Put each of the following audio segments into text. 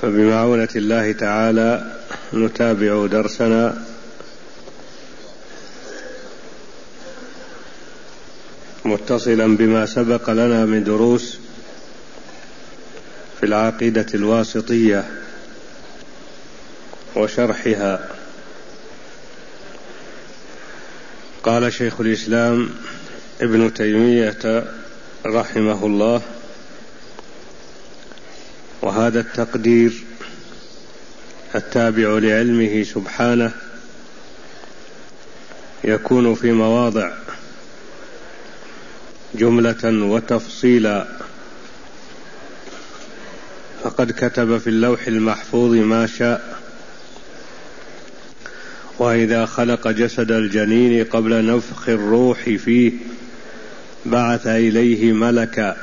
فبمعونة الله تعالى نتابع درسنا متصلا بما سبق لنا من دروس في العقيدة الواسطية وشرحها. قال شيخ الإسلام ابن تيمية رحمه الله: وهذا التقدير التابع لعلمه سبحانه يكون في مواضع جملة وتفصيلا، فقد كتب في اللوح المحفوظ ما شاء. وإذا خلق جسد الجنين قبل نفخ الروح فيه بعث إليه ملكا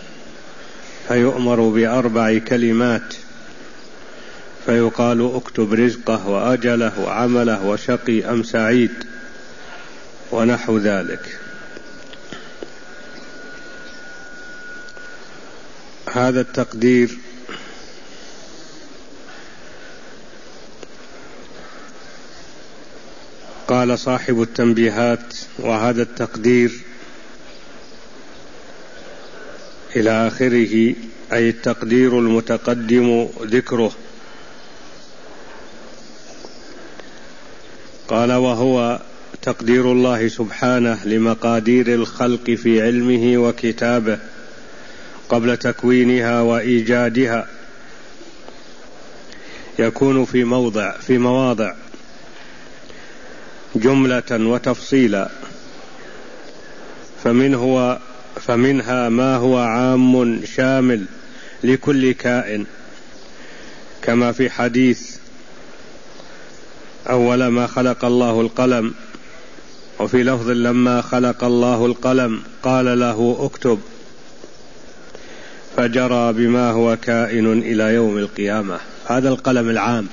فيؤمر بأربع كلمات فيقال: اكتب رزقه وأجله وعمله وشقي أم سعيد، ونحو ذلك. هذا التقدير قال صاحب التنبيهات: وهذا التقدير إلى آخره، أي التقدير المتقدم ذكره. قال: وهو تقدير الله سبحانه لمقادير الخلق في علمه وكتابه قبل تكوينها وإيجادها، يكون في مواضع جملة وتفصيلا، فمنها ما هو عام شامل لكل كائن، كما في حديث: أول ما خلق الله القلم، وفي لفظ: لما خلق الله القلم قال له اكتب، فجرى بما هو كائن إلى يوم القيامة. هذا القلم العام.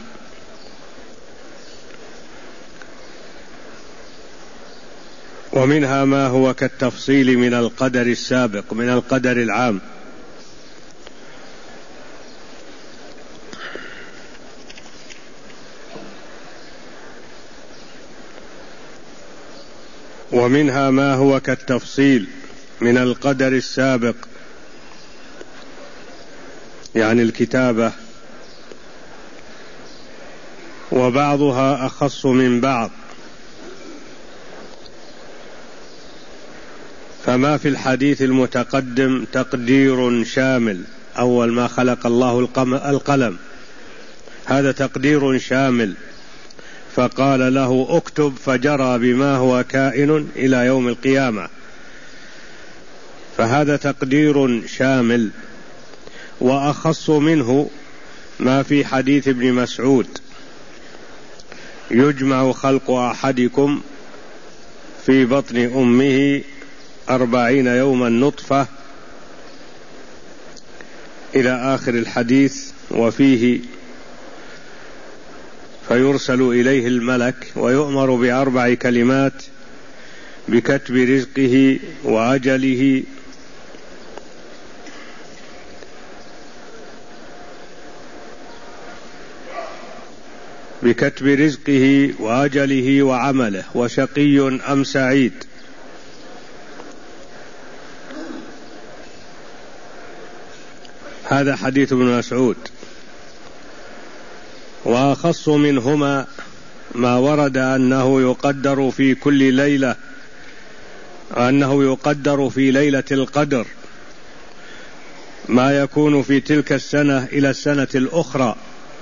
ومنها ما هو كالتفصيل من القدر السابق، من القدر العام. ومنها ما هو كالتفصيل من القدر السابق، يعني الكتابة، وبعضها أخص من بعض. فما في الحديث المتقدم تقدير شامل: أول ما خلق الله القلم، هذا تقدير شامل، فقال له اكتب، فجرى بما هو كائن إلى يوم القيامة، فهذا تقدير شامل. وأخص منه ما في حديث ابن مسعود: يجمع خلق أحدكم في بطن أمه 40 يوما نطفة، إلى آخر الحديث. وفيه: فيرسل إليه الملك ويؤمر بأربع كلمات: بكتب رزقه وأجله وعمله وشقي أم سعيد. هذا حديث ابن مسعود. وأخص منهما ما ورد أنه يقدر في كل ليلة، أنه يقدر في ليلة القدر ما يكون في تلك السنة إلى السنة الأخرى،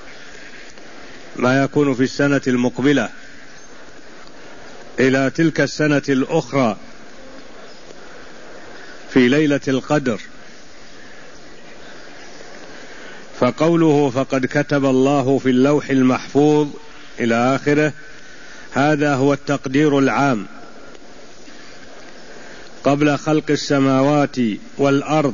ما يكون في السنة المقبلة إلى تلك السنة الأخرى في ليلة القدر. فقوله: فقد كتب الله في اللوح المحفوظ إلى آخره، هذا هو التقدير العام قبل خلق السماوات والأرض.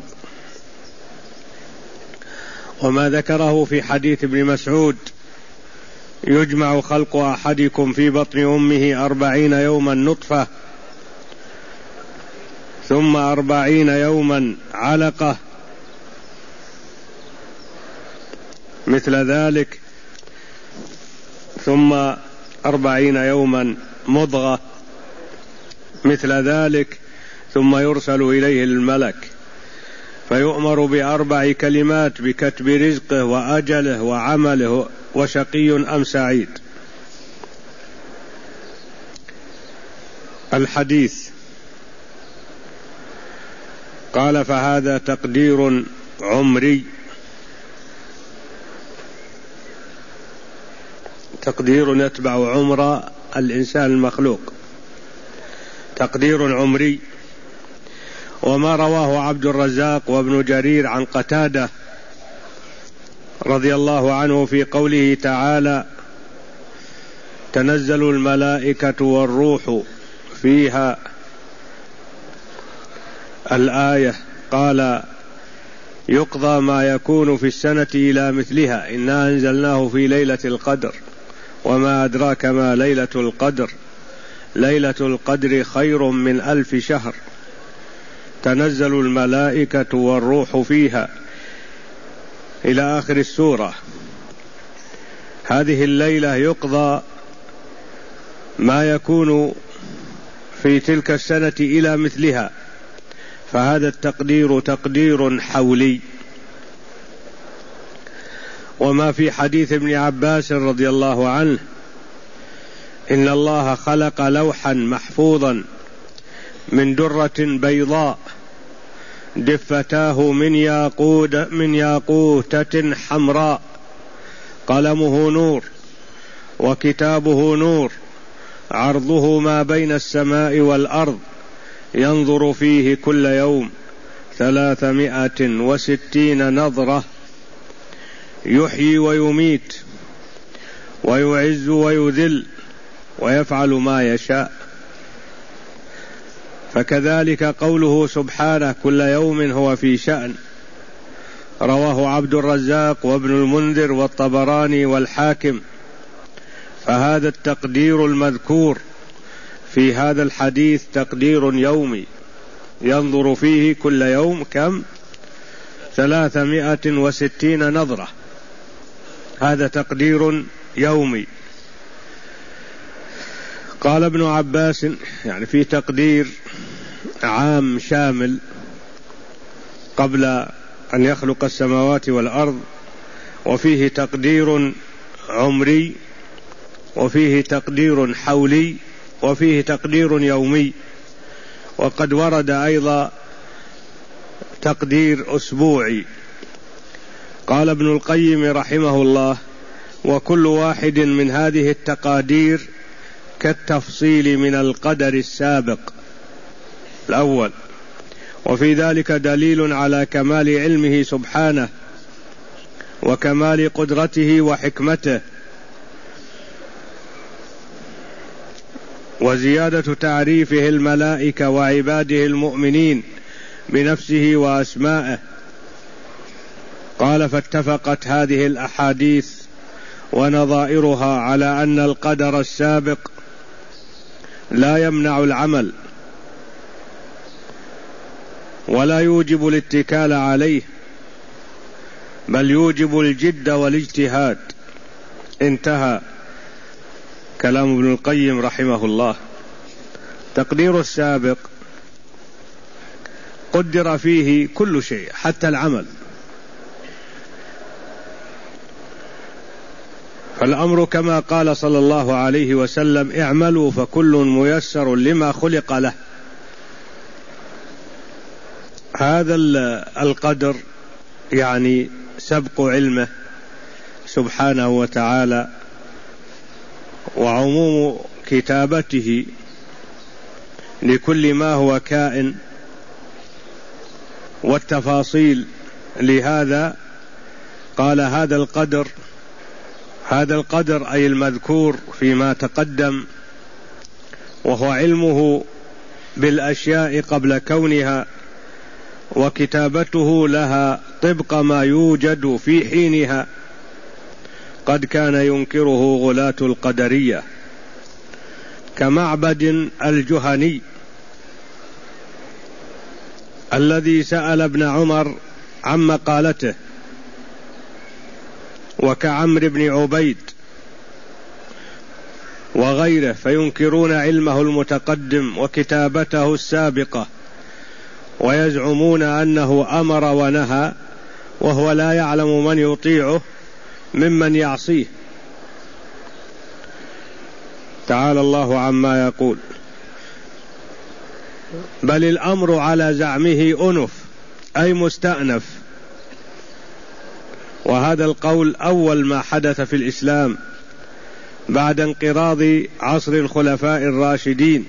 وما ذكره في حديث ابن مسعود: يجمع خلق أحدكم في بطن أمه 40 يوما نطفة، ثم 40 يوما علقة، مثل ذلك، ثم 40 يوما مضغة مثل ذلك، ثم يرسل إليه الملك فيؤمر ب4 كلمات بكتب رزقه وأجله وعمله وشقي أم سعيد. الحديث قال: فهذا تقدير عمري، تقدير يتبع عمر الإنسان المخلوق، تقدير عمري. وما رواه عبد الرزاق وابن جرير عن قتادة رضي الله عنه في قوله تعالى: تنزل الملائكة والروح فيها، الآية، قال: يقضى ما يكون في السنة إلى مثلها، إنا أنزلناه في ليلة القدر، وما أدراك ما ليلة القدر، ليلة القدر خير من 1000 شهر، تنزل الملائكة والروح فيها، إلى آخر السورة. هذه الليلة يقضى ما يكون في تلك السنة إلى مثلها، فهذا التقدير تقدير حولي. وما في حديث ابن عباس رضي الله عنه: إن الله خلق لوحا محفوظا من درة بيضاء دفتاه من ياقوتة حمراء، قلمه نور وكتابه نور، عرضه ما بين السماء والأرض، ينظر فيه كل يوم 360 نظرة، يحيي ويميت ويعز ويذل ويفعل ما يشاء. فكذلك قوله سبحانه: كل يوم هو في شأن، رواه عبد الرزاق وابن المنذر والطبراني والحاكم. فهذا التقدير المذكور في هذا الحديث تقدير يومي، ينظر فيه كل يوم كم؟ 360 نظرة، هذا تقدير يومي. قال ابن عباس: يعني في تقدير عام شامل قبل أن يخلق السماوات والأرض، وفيه تقدير عمري، وفيه تقدير حولي، وفيه تقدير يومي، وقد ورد أيضا تقدير أسبوعي. قال ابن القيم رحمه الله: وكل واحد من هذه التقادير كالتفصيل من القدر السابق الأول، وفي ذلك دليل على كمال علمه سبحانه وكمال قدرته وحكمته، وزيادة تعريفه الملائكة وعباده المؤمنين بنفسه وأسمائه. قال: فاتفقت هذه الأحاديث ونظائرها على أن القدر السابق لا يمنع العمل ولا يوجب الاتكال عليه، بل يوجب الجد والاجتهاد. انتهى كلام ابن القيم رحمه الله. تقدير السابق قدر فيه كل شيء حتى العمل، فالأمر كما قال صلى الله عليه وسلم: اعملوا فكل ميسر لما خلق له. هذا القدر يعني سبق علمه سبحانه وتعالى وعموم كتابته لكل ما هو كائن والتفاصيل. لهذا قال: هذا القدر أي المذكور فيما تقدم، وهو علمه بالأشياء قبل كونها وكتابته لها طبق ما يوجد في حينها، قد كان ينكره غلاة القدرية كمعبد الجهني الذي سأل ابن عمر عن مقالته وكعمرو بن عبيد وغيره، فينكرون علمه المتقدم وكتابته السابقة، ويزعمون أنه أمر ونهى وهو لا يعلم من يطيعه ممن يعصيه. تعالى الله عما يقول. بل الأمر على زعمه أنف، أي مستأنف، وهذا القول أول ما حدث في الإسلام بعد انقراض عصر الخلفاء الراشدين،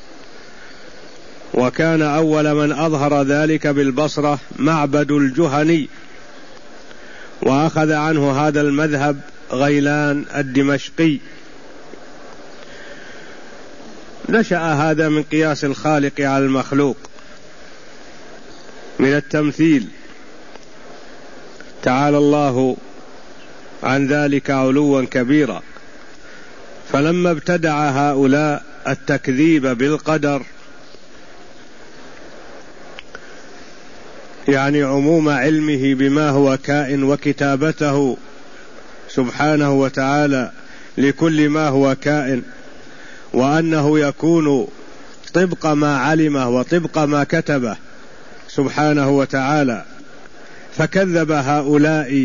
وكان أول من أظهر ذلك بالبصرة معبد الجهني، وأخذ عنه هذا المذهب غيلان الدمشقي. نشأ هذا من قياس الخالق على المخلوق، من التمثيل، تعالى الله عن ذلك علوا كبيرا. فلما ابتدع هؤلاء التكذيب بالقدر، يعني عموم علمه بما هو كائن وكتابته سبحانه وتعالى لكل ما هو كائن، وأنه يكون طبق ما علمه وطبق ما كتبه سبحانه وتعالى، فكذب هؤلاء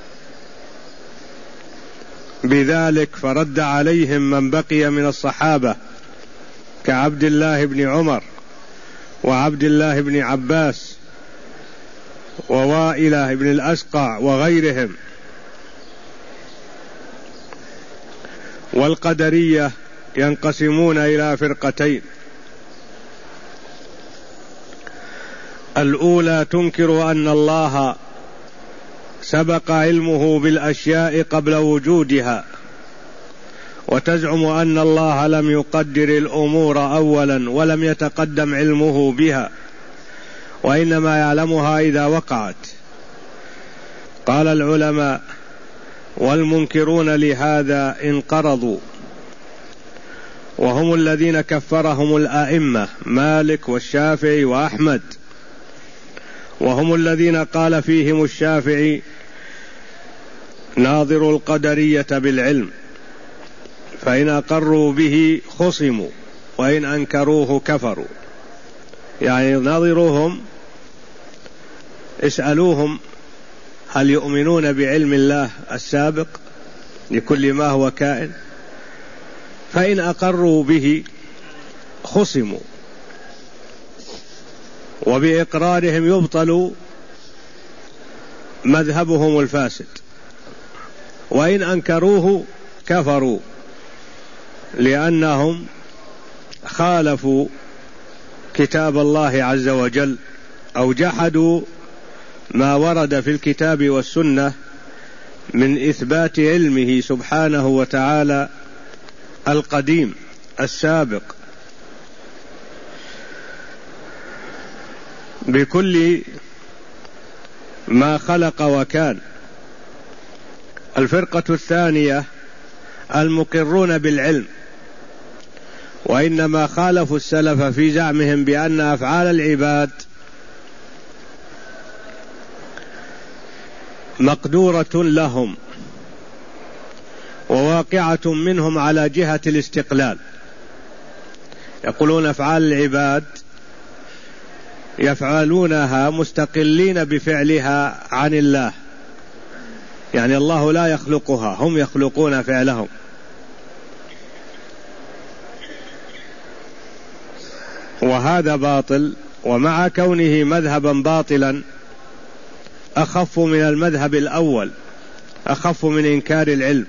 بذلك، فرد عليهم من بقي من الصحابة كعبد الله بن عمر وعبد الله بن عباس ووائل بن الأسقع وغيرهم. والقدرية ينقسمون إلى فرقتين: الأولى تنكر أن الله سبق علمه بالأشياء قبل وجودها، وتزعم أن الله لم يقدر الأمور أولا ولم يتقدم علمه بها، وإنما يعلمها إذا وقعت. قال العلماء: والمنكرون لهذا انقرضوا، وهم الذين كفرهم الأئمة مالك والشافعي وأحمد، وهم الذين قال فيهم الشافعي: ناظروا القدرية بالعلم، فإن أقروا به خصموا وإن أنكروه كفروا. يعني ناظروهم، اسألوهم هل يؤمنون بعلم الله السابق لكل ما هو كائن؟ فإن أقروا به خصموا، وبإقرارهم يبطل مذهبهم الفاسد، وإن أنكروه كفروا، لأنهم خالفوا كتاب الله عز وجل أو جحدوا ما ورد في الكتاب والسنة من إثبات علمه سبحانه وتعالى القديم السابق بكل ما خلق وكان. الفرقة الثانية المقرون بالعلم، وإنما خالفوا السلف في زعمهم بأن أفعال العباد مقدورة لهم وواقعة منهم على جهة الاستقلال. يقولون أفعال العباد يفعلونها مستقلين بفعلها عن الله، يعني الله لا يخلقها، هم يخلقون فعلهم. وهذا باطل، ومع كونه مذهبا باطلا أخف من المذهب الأول، أخف من إنكار العلم.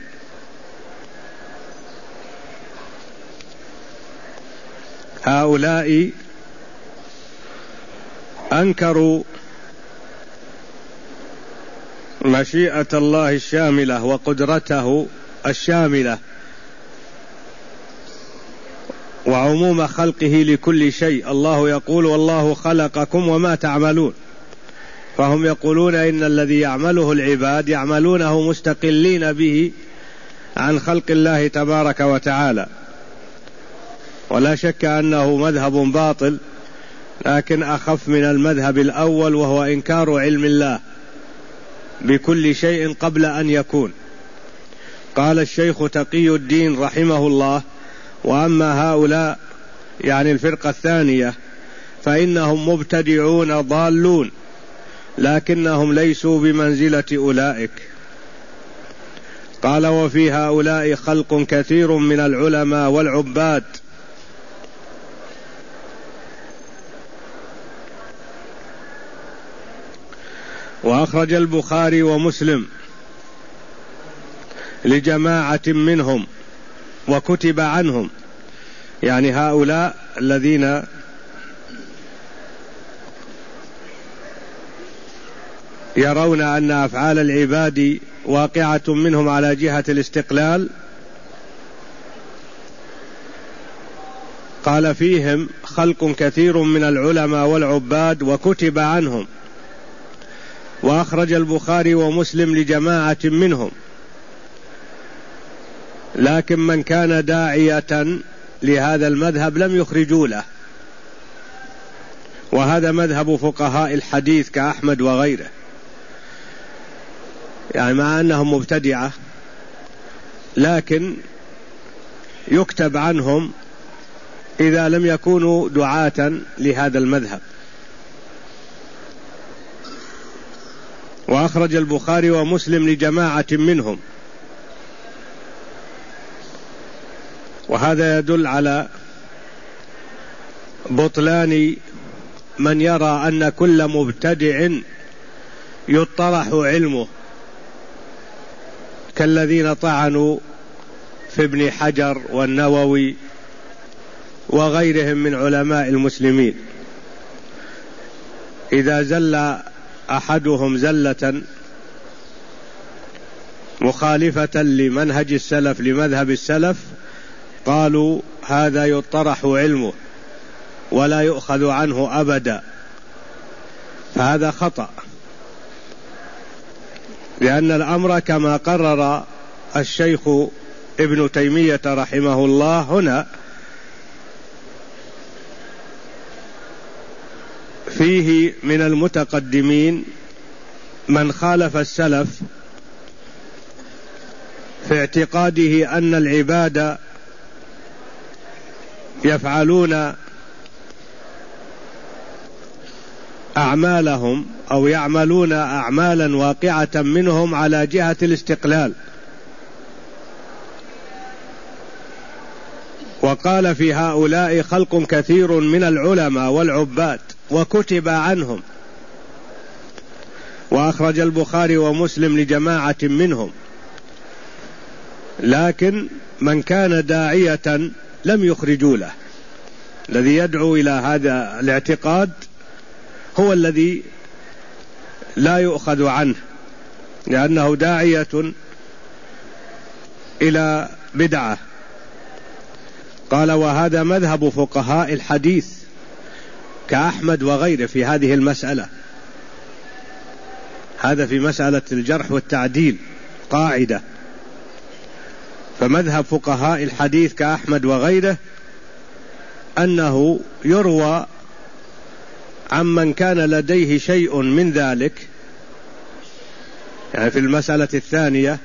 هؤلاء أنكروا مشيئة الله الشاملة وقدرته الشاملة وعموم خلقه لكل شيء. الله يقول: والله خلقكم وما تعملون، فهم يقولون إن الذي يعمله العباد يعملونه مستقلين به عن خلق الله تبارك وتعالى. ولا شك أنه مذهب باطل، لكن أخف من المذهب الأول وهو إنكار علم الله. بكل شيء قبل أن يكون. قال الشيخ تقي الدين رحمه الله: وأما هؤلاء يعني الفرقة الثانية فإنهم مبتدعون ضالون، لكنهم ليسوا بمنزلة أولئك. قال: وفي هؤلاء خلق كثير من العلماء والعباد. وأخرج البخاري ومسلم لجماعة منهم وكتب عنهم، يعني هؤلاء الذين يرون أن أفعال العباد واقعة منهم على جهة الاستقلال، قال فيهم خلق كثير من العلماء والعباد وكتب عنهم. وأخرج البخاري ومسلم لجماعة منهم، لكن من كان داعية لهذا المذهب لم يخرجوا له، وهذا مذهب فقهاء الحديث كأحمد وغيره، يعني مع أنهم مبتدعة لكن يكتب عنهم إذا لم يكونوا دعاة لهذا المذهب. وأخرج البخاري ومسلم لجماعة منهم، وهذا يدل على بطلان من يرى أن كل مبتدع يطرح علمه، كالذين طعنوا في ابن حجر والنووي وغيرهم من علماء المسلمين. إذا زل أحدهم زلة مخالفة لمنهج السلف لمذهب السلف قالوا هذا يطرح علمه ولا يؤخذ عنه أبدا، فهذا خطأ، لأن الأمر كما قرر الشيخ ابن تيمية رحمه الله هنا فيه من المتقدمين من خالف السلف في اعتقاده أن العباد يفعلون أعمالهم أو يعملون أعمالا واقعة منهم على جهة الاستقلال. وقال في هؤلاء خلق كثير من العلماء والعباد وكتب عنهم. وأخرج البخاري ومسلم لجماعة منهم، لكن من كان داعية لم يخرجوا له. الذي يدعو إلى هذا الاعتقاد هو الذي لا يؤخذ عنه، لأنه داعية إلى بدعة. قال: وهذا مذهب فقهاء الحديث كأحمد وغيره في هذه المسألة. هذا في مسألة الجرح والتعديل قاعدة. فمذهب فقهاء الحديث كأحمد وغيره أنه يروى عمن كان لديه شيء من ذلك، يعني في المسألة الثانية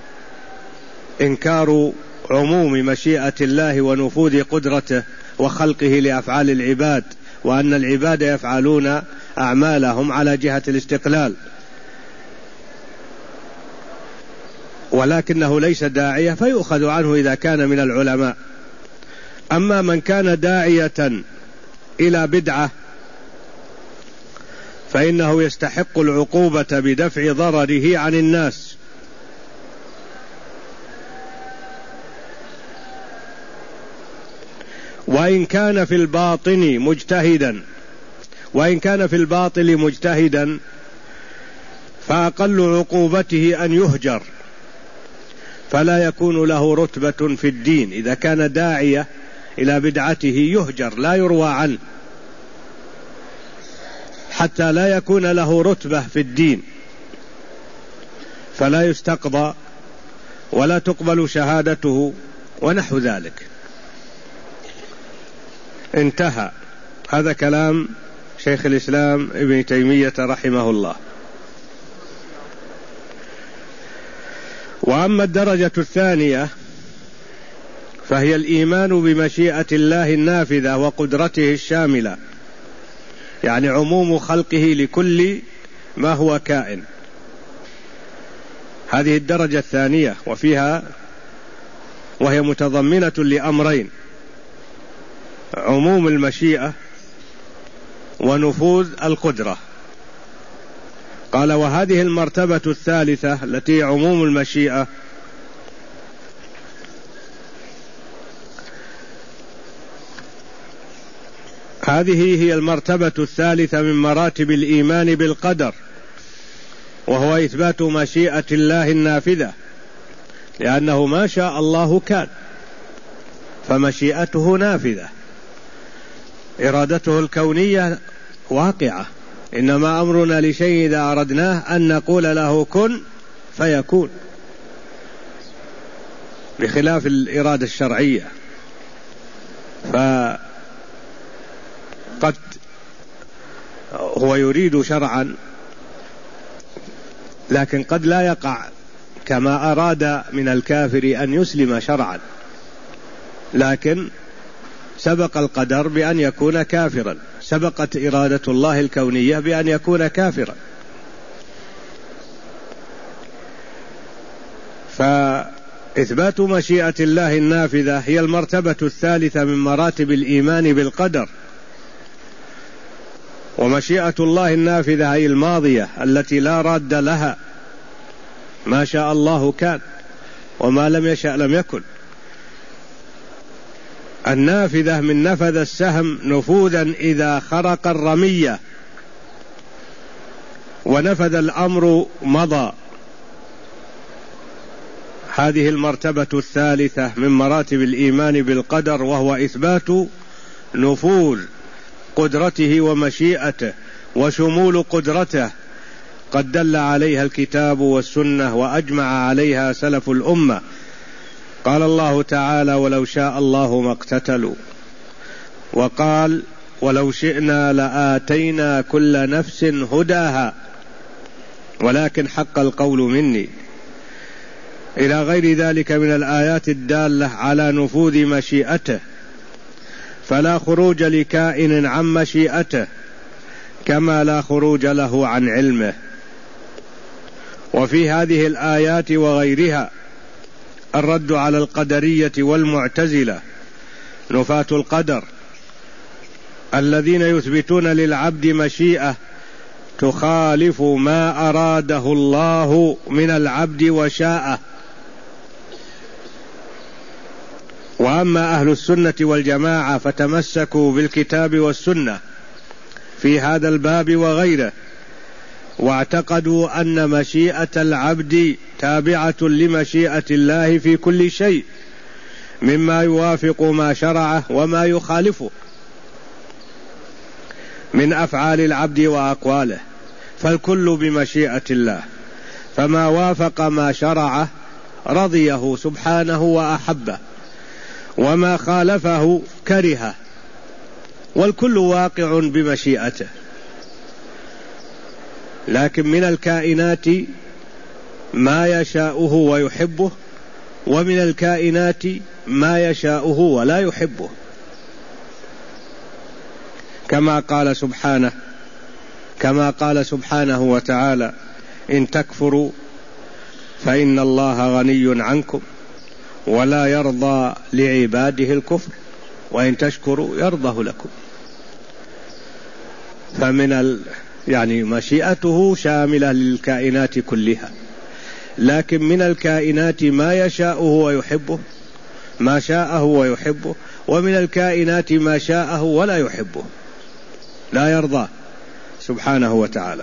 إنكار عموم مشيئة الله ونفوذ قدرته وخلقه لأفعال العباد، وأن العباد يفعلون أعمالهم على جهة الاستقلال، ولكنه ليس داعية فيؤخذ عنه إذا كان من العلماء. أما من كان داعية إلى بدعة فإنه يستحق العقوبة بدفع ضرره عن الناس. وإن كان في الباطل مجتهدا فأقل عقوبته أن يهجر، فلا يكون له رتبة في الدين. إذا كان داعية إلى بدعته يهجر، لا يروى عنه، حتى لا يكون له رتبة في الدين، فلا يستقضى ولا تقبل شهادته ونحو ذلك. انتهى. هذا كلام شيخ الإسلام ابن تيمية رحمه الله. وأما الدرجة الثانية فهي الإيمان بمشيئة الله النافذة وقدرته الشاملة، يعني عموم خلقه لكل ما هو كائن. هذه الدرجة الثانية، وهي متضمنة لأمرين: عموم المشيئة ونفوذ القدرة. قال: وهذه المرتبة الثالثة التي عموم المشيئة هذه هي المرتبة الثالثة من مراتب الإيمان بالقدر، وهو إثبات مشيئة الله النافذة، لأنه ما شاء الله كان، فمشيئته نافذة، إرادته الكونية واقعة. إنما أمرنا لشيء إذا أردناه أن نقول له كن فيكون، بخلاف الإرادة الشرعية. فقد هو يريد شرعا، لكن قد لا يقع كما أراد من الكافر أن يسلم شرعا، لكن سبق القدر بأن يكون كافرا، سبقت إرادة الله الكونية بأن يكون كافرا. فإثبات مشيئة الله النافذة هي المرتبة الثالثة من مراتب الإيمان بالقدر. ومشيئة الله النافذة أي الماضية التي لا راد لها، ما شاء الله كان وما لم يشأ لم يكن. النافذة من نفذ السهم نفوذا إذا خرق الرمية، ونفذ الأمر مضى. هذه المرتبة الثالثة من مراتب الإيمان بالقدر، وهو إثبات نفوذ قدرته ومشيئته وشمول قدرته، قد دل عليها الكتاب والسنة وأجمع عليها سلف الأمة. قال الله تعالى: ولو شاء الله ما اقتتلوا. وقال: ولو شئنا لآتينا كل نفس هداها ولكن حق القول مني، إلى غير ذلك من الآيات الدالة على نفوذ مشيئته، فلا خروج لكائن عن مشيئته كما لا خروج له عن علمه. وفي هذه الآيات وغيرها الرد على القدرية والمعتزلة نفاة القدر، الذين يثبتون للعبد مشيئة تخالف ما أراده الله من العبد وشاءه. وأما أهل السنة والجماعة فتمسكوا بالكتاب والسنة في هذا الباب وغيره، واعتقدوا أن مشيئة العبد تابعة لمشيئة الله في كل شيء، مما يوافق ما شرعه وما يخالفه من أفعال العبد وأقواله، فالكل بمشيئة الله، فما وافق ما شرعه رضيه سبحانه وأحبه، وما خالفه كرهه، والكل واقع بمشيئته. لكن من الكائنات ما يشاؤه ويحبه، ومن الكائنات ما يشاؤه ولا يحبه، كما قال سبحانه وتعالى: إن تكفروا فإن الله غني عنكم ولا يرضى لعباده الكفر وإن تشكروا يرضه لكم. يعني مشيئته شاملة للكائنات كلها، لكن من الكائنات ما يشاءه ويحبه، ما شاءه ويحبه، ومن الكائنات ما شاءه ولا يحبه، لا يرضى سبحانه وتعالى.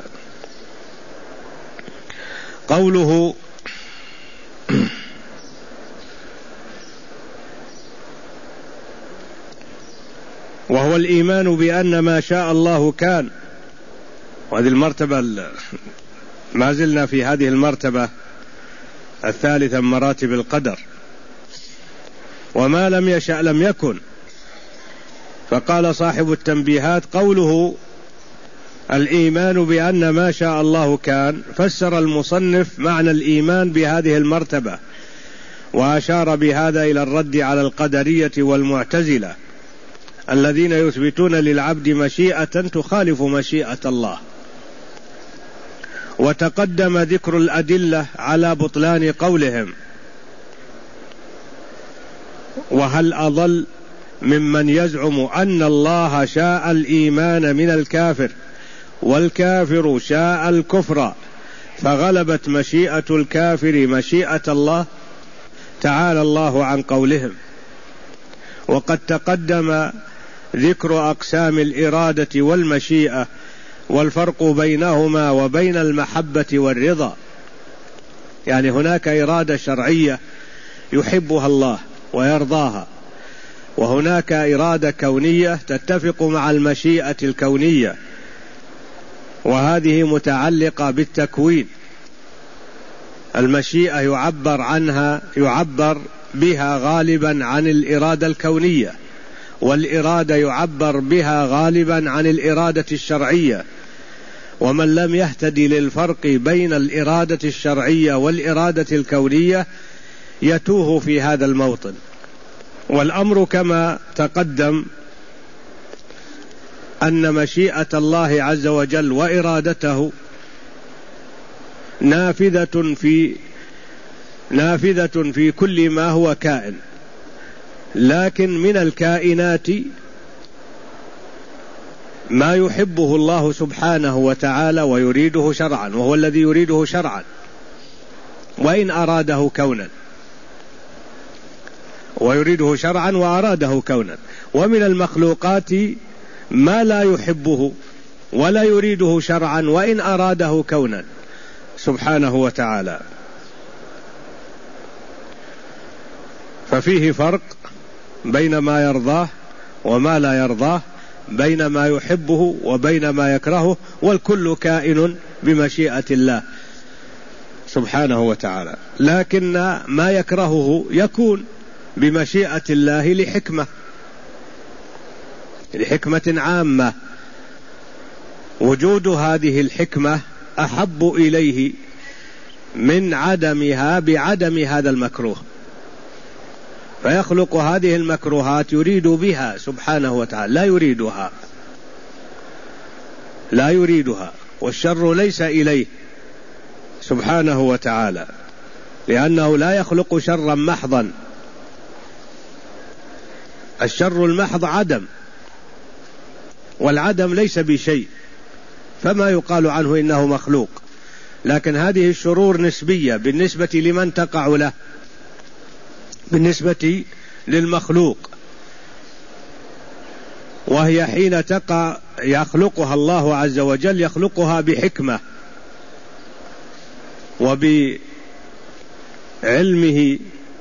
قوله: وهو الإيمان بأن ما شاء الله كان. وهذه المرتبة ما زلنا في هذه المرتبة الثالثة من مراتب القدر. وما لم يشأ لم يكن. فقال صاحب التنبيهات: قوله الإيمان بأن ما شاء الله كان. فسر المصنف معنى الإيمان بهذه المرتبة، وأشار بهذا إلى الرد على القدرية والمعتزلة الذين يثبتون للعبد مشيئة تخالف مشيئة الله. وتقدم ذكر الأدلة على بطلان قولهم. وهل أضل ممن يزعم أن الله شاء الإيمان من الكافر والكافر شاء الكفر فغلبت مشيئة الكافر مشيئة الله؟ تعالى الله عن قولهم. وقد تقدم ذكر أقسام الإرادة والمشيئة والفرق بينهما وبين المحبة والرضا. يعني هناك إرادة شرعية يحبها الله ويرضاها، وهناك إرادة كونية تتفق مع المشيئة الكونية، وهذه متعلقة بالتكوين. المشيئة يعبر بها غالبا عن الإرادة الكونية، والإرادة يعبر بها غالبا عن الإرادة الشرعية. ومن لم يهتدي للفرق بين الإرادة الشرعية والإرادة الكونية يتوه في هذا الموطن. والأمر كما تقدم أن مشيئة الله عز وجل وإرادته نافذة في كل ما هو كائن، لكن من الكائنات ما يحبه الله سبحانه وتعالى ويريده شرعا، وهو الذي يريده شرعا وإن أراده كونا، ويريده شرعا وأراده كونا. ومن المخلوقات ما لا يحبه ولا يريده شرعا وإن أراده كونا سبحانه وتعالى. ففيه فرق بين ما يرضاه وما لا يرضاه، بين ما يحبه وبين ما يكرهه، والكل كائن بمشيئة الله سبحانه وتعالى. لكن ما يكرهه يكون بمشيئة الله لحكمة عامة. وجود هذه الحكمة أحب إليه من عدمها بعدم هذا المكروه، فيخلق هذه المكروهات يريد بها سبحانه وتعالى، لا يريدها، والشر ليس إليه سبحانه وتعالى، لأنه لا يخلق شرا محضا. الشر المحض عدم، والعدم ليس بشيء، فما يقال عنه إنه مخلوق. لكن هذه الشرور نسبية بالنسبة لمن تقع له، بالنسبة للمخلوق، وهي حين تقع يخلقها الله عز وجل يخلقها بحكمة وبعلمه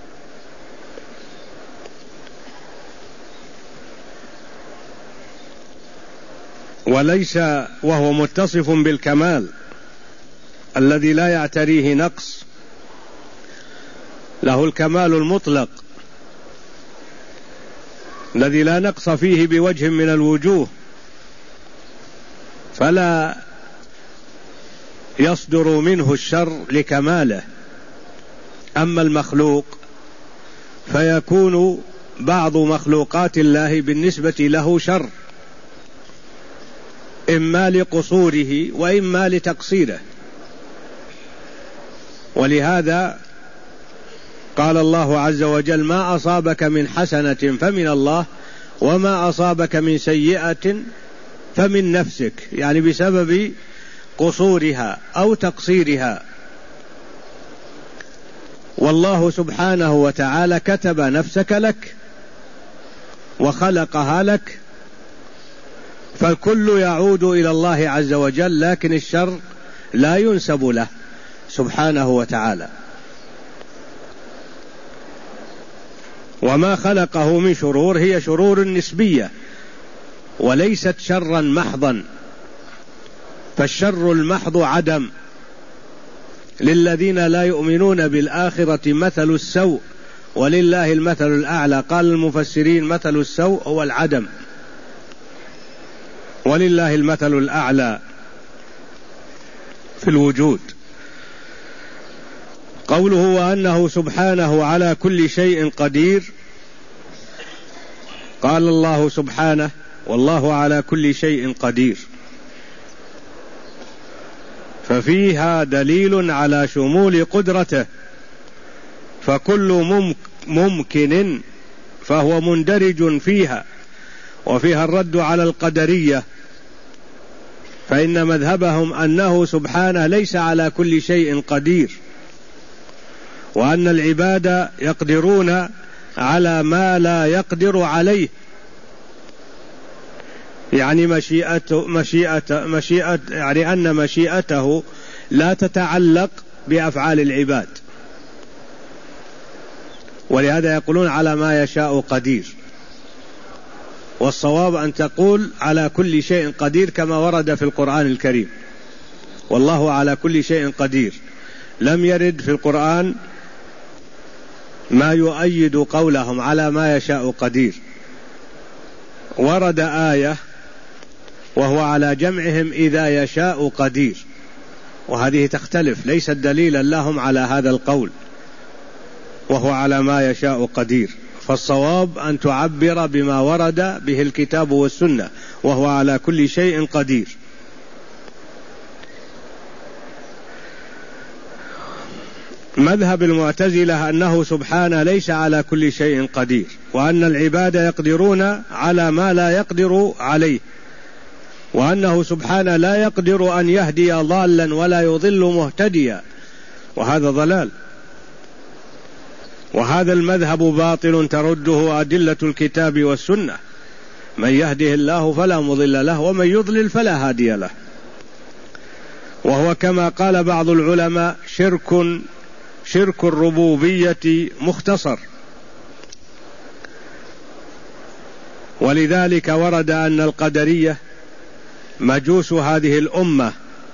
وليس وهو متصف بالكمال الذي لا يعتريه نقص، له الكمال المطلق الذي لا نقص فيه بوجه من الوجوه، فلا يصدر منه الشر لكماله. أما المخلوق فيكون بعض مخلوقات الله بالنسبة له شر، إما لقصوره وإما لتقصيره. ولهذا قال الله عز وجل: ما أصابك من حسنة فمن الله وما أصابك من سيئة فمن نفسك، يعني بسبب قصورها أو تقصيرها. والله سبحانه وتعالى كتب نفسك لك وخلقها لك، فالكل يعود إلى الله عز وجل، لكن الشر لا ينسب له سبحانه وتعالى. وما خلقه من شرور هي شرور نسبية وليست شرا محضا، فالشر المحض عدم. للذين لا يؤمنون بالآخرة مثل السوء ولله المثل الأعلى. قال المفسرين: مثل السوء هو العدم، ولله المثل الأعلى. في الوجود. قوله وأنه سبحانه على كل شيء قدير، قال الله سبحانه والله على كل شيء قدير، ففيها دليل على شمول قدرته، فكل ممكن فهو مندرج فيها. وفيها الرد على القدرية، فإن مذهبهم أنه سبحانه ليس على كل شيء قدير، وأن العباد يقدرون على ما لا يقدر عليه، يعني يعني أن مشيئته لا تتعلق بأفعال العباد، ولهذا يقولون على ما يشاء قدير. والصواب أن تقول على كل شيء قدير كما ورد في القرآن الكريم، والله على كل شيء قدير. لم يرد في القرآن ما يؤيد قولهم على ما يشاء قدير. ورد آية وهو على جمعهم إذا يشاء قدير، وهذه تختلف، ليست دليلا لهم على هذا القول وهو على ما يشاء قدير. فالصواب أن تعبر بما ورد به الكتاب والسنة، وهو على كل شيء قدير. مذهب المعتزلة أنه سبحانه ليس على كل شيء قدير، وأن العباد يقدرون على ما لا يقدر عليه، وأنه سبحانه لا يقدر أن يهدي ضالا ولا يضل مهتديا، وهذا ضلال. وهذا المذهب باطل ترده أدلة الكتاب والسنة، من يهده الله فلا مضل له ومن يضلل فلا هادي له. وهو كما قال بعض العلماء شرك الربوبية مختصر. ولذلك ورد أن القدرية مجوس هذه الأمة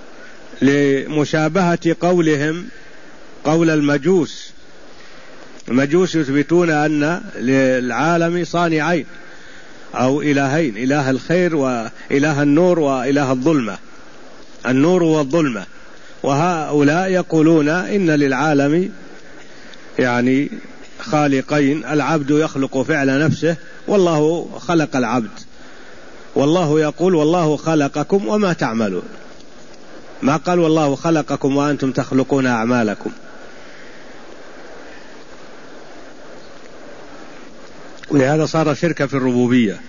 لمشابهة قولهم قول المجوس. المجوس يثبتون أن للعالم صانعين أو إلهين، إله الخير وإله النور وإله الظلمة، النور والظلمة. وهؤلاء يقولون إن للعالم يعني خالقين، العبد يخلق فعل نفسه والله خلق العبد، والله يقول والله خلقكم وما تعملون، ما قال والله خلقكم وأنتم تخلقون أعمالكم. ولهذا صار شركا في الربوبية.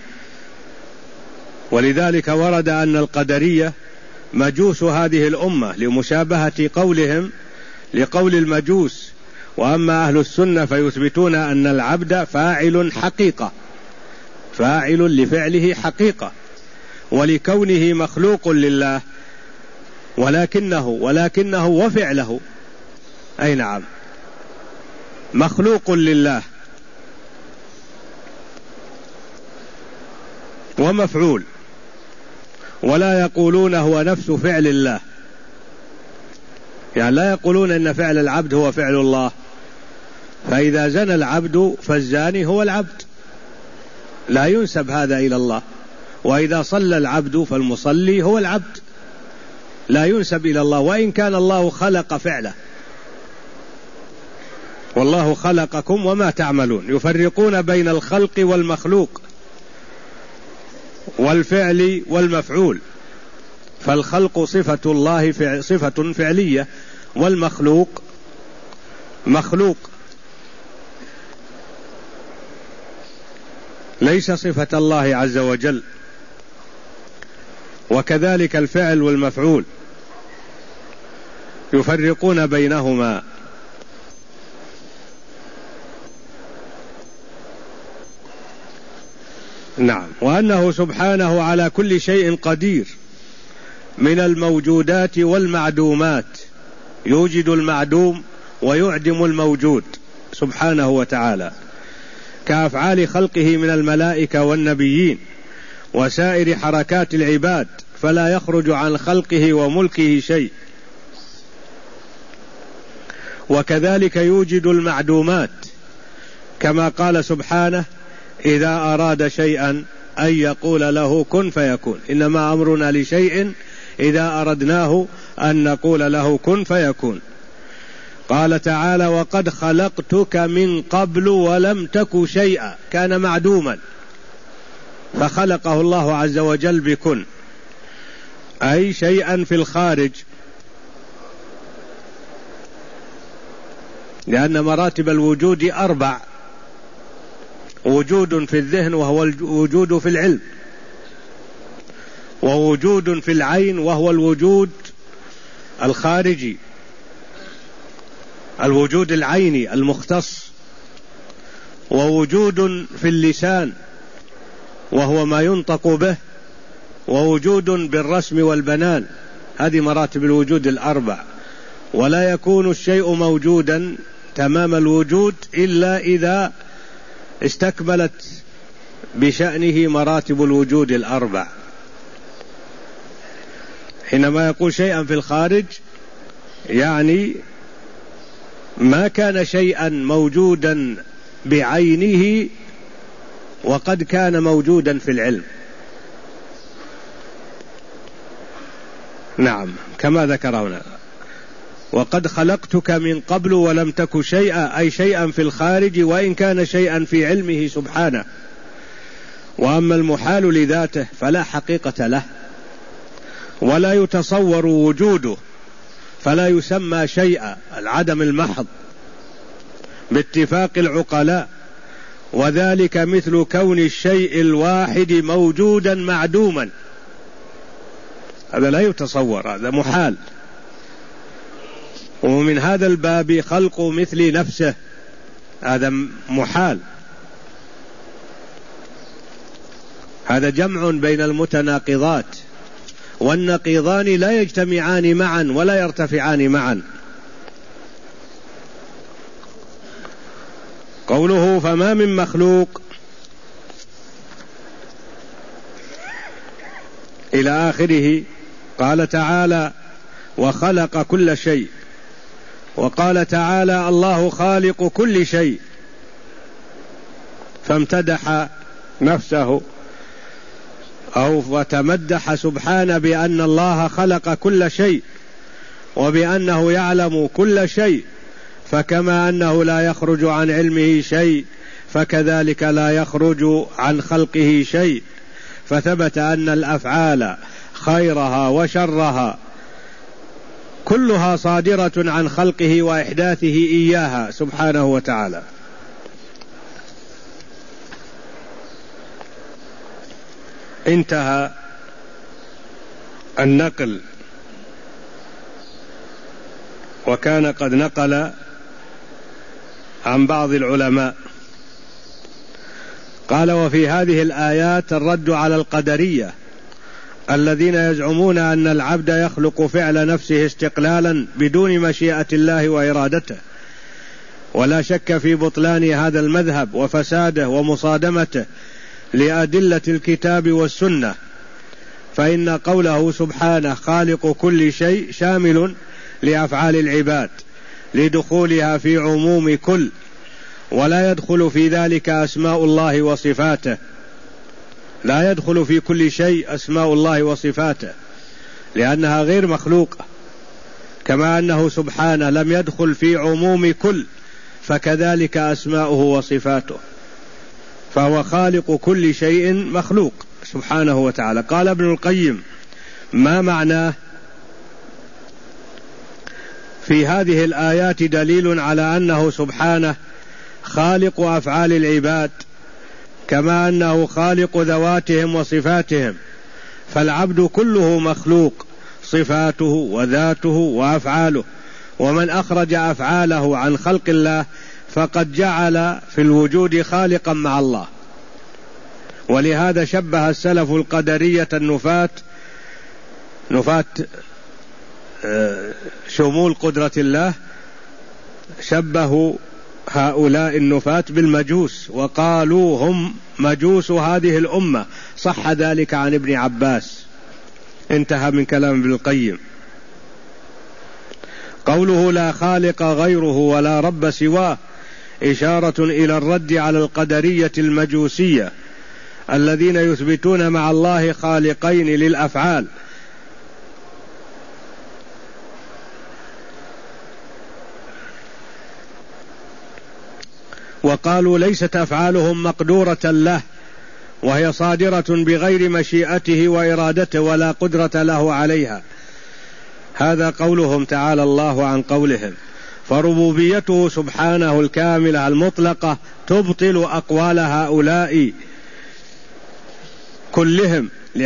ولذلك ورد أن القدرية مجوس هذه الأمة لمشابهة قولهم لقول المجوس. وأما أهل السنة فيثبتون أن العبد فاعل حقيقة، فاعل لفعله حقيقة، ولكونه مخلوق لله، ولكنه وفعله أي نعم مخلوق لله ومفعول، ولا يقولون هو نفس فعل الله، يعني لا يقولون إن فعل العبد هو فعل الله. فإذا زنى العبد فالزاني هو العبد، لا ينسب هذا إلى الله. وإذا صلى العبد فالمصلي هو العبد، لا ينسب إلى الله، وإن كان الله خلق فعله. والله خلقكم وما تعملون. يفرقون بين الخلق والمخلوق والفعل والمفعول. فالخلق صفة الله صفة فعلية، والمخلوق مخلوق ليس صفة الله عز وجل. وكذلك الفعل والمفعول يفرقون بينهما. نعم. وأنه سبحانه على كل شيء قدير من الموجودات والمعدومات، يوجد المعدوم ويعدم الموجود سبحانه وتعالى، كأفعال خلقه من الملائكة والنبيين وسائر حركات العباد، فلا يخرج عن خلقه وملكه شيء. وكذلك يوجد المعدومات، كما قال سبحانه إذا أراد شيئا أن يقول له كن فيكون، إنما أمرنا لشيء إذا أردناه أن نقول له كن فيكون. قال تعالى وقد خلقتك من قبل ولم تك شيئا، كان معدوما فخلقه الله عز وجل بكن، أي شيئا في الخارج، لأن مراتب الوجود 4: وجود في الذهن وهو الوجود في العلم، ووجود في العين وهو الوجود الخارجي الوجود العيني المختص، ووجود في اللسان وهو ما ينطق به، ووجود بالرسم والبنان. هذه مراتب الوجود 4. ولا يكون الشيء موجودا تمام الوجود إلا إذا استكملت بشأنه مراتب الوجود 4. حينما يقول شيئا في الخارج يعني ما كان شيئا موجودا بعينه وقد كان موجودا في العلم. نعم، كما ذكر هنا وقد خلقتك من قبل ولم تك شيئا، أي شيئا في الخارج وإن كان شيئا في علمه سبحانه. وأما المحال لذاته فلا حقيقة له ولا يتصور وجوده، فلا يسمى شيئا، العدم المحض باتفاق العقلاء. وذلك مثل كون الشيء الواحد موجودا معدوما، هذا لا يتصور، هذا محال. ومن هذا الباب خلق مثل نفسه، هذا محال. هذا جمع بين المتناقضات، والنقيضان لا يجتمعان معا ولا يرتفعان معا. قوله فما من مخلوق إلى آخره. قال تعالى وخلق كل شيء، وقال تعالى الله خالق كل شيء، فامتدح نفسه وتمدح سبحانه بأن الله خلق كل شيء وبأنه يعلم كل شيء، فكما أنه لا يخرج عن علمه شيء فكذلك لا يخرج عن خلقه شيء. فثبت أن الأفعال خيرها وشرها كلها صادرة عن خلقه وإحداثه إياها سبحانه وتعالى. انتهى النقل، وكان قد نقل عن بعض العلماء. قال وفي هذه الآيات الرد على القدرية الذين يزعمون أن العبد يخلق فعل نفسه استقلالا بدون مشيئة الله وإرادته، ولا شك في بطلان هذا المذهب وفساده ومصادمته لأدلة الكتاب والسنة. فإن قوله سبحانه خالق كل شيء شامل لأفعال العباد لدخولها في عموم كل، ولا يدخل في ذلك أسماء الله وصفاته، لا يدخل في كل شيء أسماء الله وصفاته لأنها غير مخلوقة، كما أنه سبحانه لم يدخل في عموم كل، فكذلك أسماؤه وصفاته، فهو خالق كل شيء مخلوق سبحانه وتعالى. قال ابن القيم ما معناه؟ في هذه الآيات دليل على أنه سبحانه خالق أفعال العباد كما أنه خالق ذواتهم وصفاتهم، فالعبد كله مخلوق، صفاته وذاته وأفعاله، ومن أخرج أفعاله عن خلق الله فقد جعل في الوجود خالقا مع الله. ولهذا شبه السلف القدرية النفاة شمول قدرة الله، شبهوا هؤلاء النفاة بالمجوس وقالوا هم مجوس هذه الأمة، صح ذلك عن ابن عباس. انتهى من كلام ابن القيم. قوله لا خالق غيره ولا رب سواه إشارة إلى الرد على القدرية المجوسية الذين يثبتون مع الله خالقين للأفعال وقالوا ليست أفعالهم مقدورة له، وهي صادرة بغير مشيئته وإرادته ولا قدرة له عليها. هذا قولهم تعالى الله عن قولهم. فربوبيته سبحانه الكاملة المطلقة تبطل أقوال هؤلاء كلهم،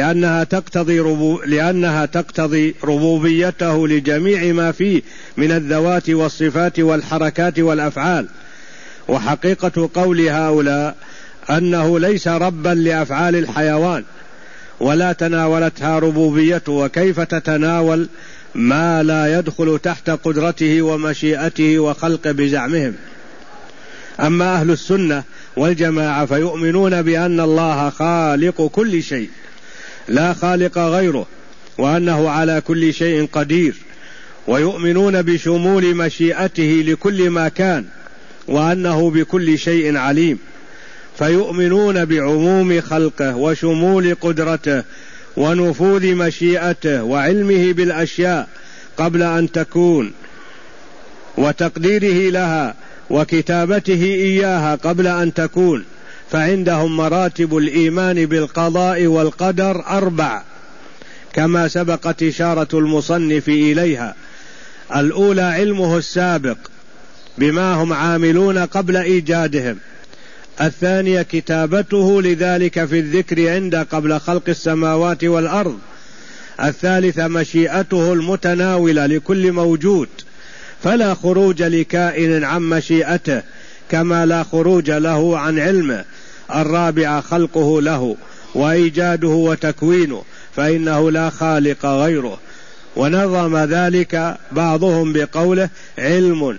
لأنها تقتضي ربوبيته لجميع ما فيه من الذوات والصفات والحركات والأفعال. وحقيقة قول هؤلاء أنه ليس ربا لأفعال الحيوان ولا تناولتها ربوبيته، وكيف تتناول ما لا يدخل تحت قدرته ومشيئته وخلقه بزعمهم. أما أهل السنة والجماعة فيؤمنون بأن الله خالق كل شيء لا خالق غيره، وأنه على كل شيء قدير، ويؤمنون بشمول مشيئته لكل ما كان، وأنه بكل شيء عليم. فيؤمنون بعموم خلقه وشمول قدرته ونفوذ مشيئته وعلمه بالأشياء قبل أن تكون، وتقديره لها وكتابته إياها قبل أن تكون. فعندهم مراتب الإيمان بالقضاء والقدر 4 كما سبقت إشارة المصنف إليها. الأولى علمه السابق بما هم عاملون قبل إيجادهم. الثانية كتابته لذلك في الذكر عند قبل خلق السماوات والأرض. الثالثة مشيئته المتناولة لكل موجود، فلا خروج لكائن عن مشيئته كما لا خروج له عن علمه. الرابعة خلقه له وإيجاده وتكوينه، فإنه لا خالق غيره. ونظم ذلك بعضهم بقوله علم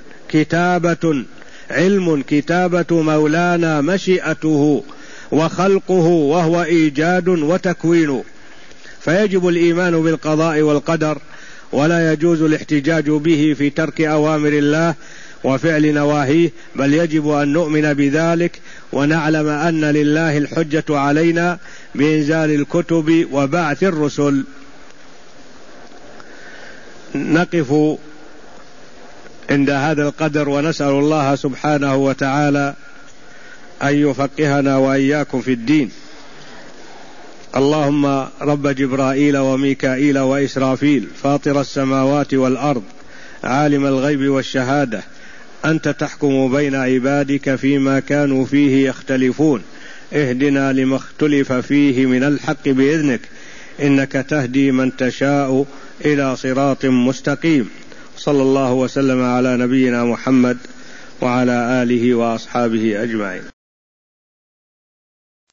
كتابة مولانا مشيئته وخلقه وهو إيجاد وتكوين. فيجب الإيمان بالقضاء والقدر، ولا يجوز الاحتجاج به في ترك أوامر الله وفعل نواهيه، بل يجب أن نؤمن بذلك ونعلم أن لله الحجة علينا بإنزال الكتب وبعث الرسل. نقف عند هذا القدر، ونسأل الله سبحانه وتعالى أن يفقهنا وإياكم في الدين. اللهم رب جبرائيل وميكائيل وإسرافيل فاطر السماوات والأرض عالم الغيب والشهادة، أنت تحكم بين عبادك فيما كانوا فيه يختلفون، اهدنا لما اختلف فيه من الحق بإذنك، إنك تهدي من تشاء إلى صراط مستقيم. صلى الله وسلم على نبينا محمد وعلى آله وأصحابه أجمعين.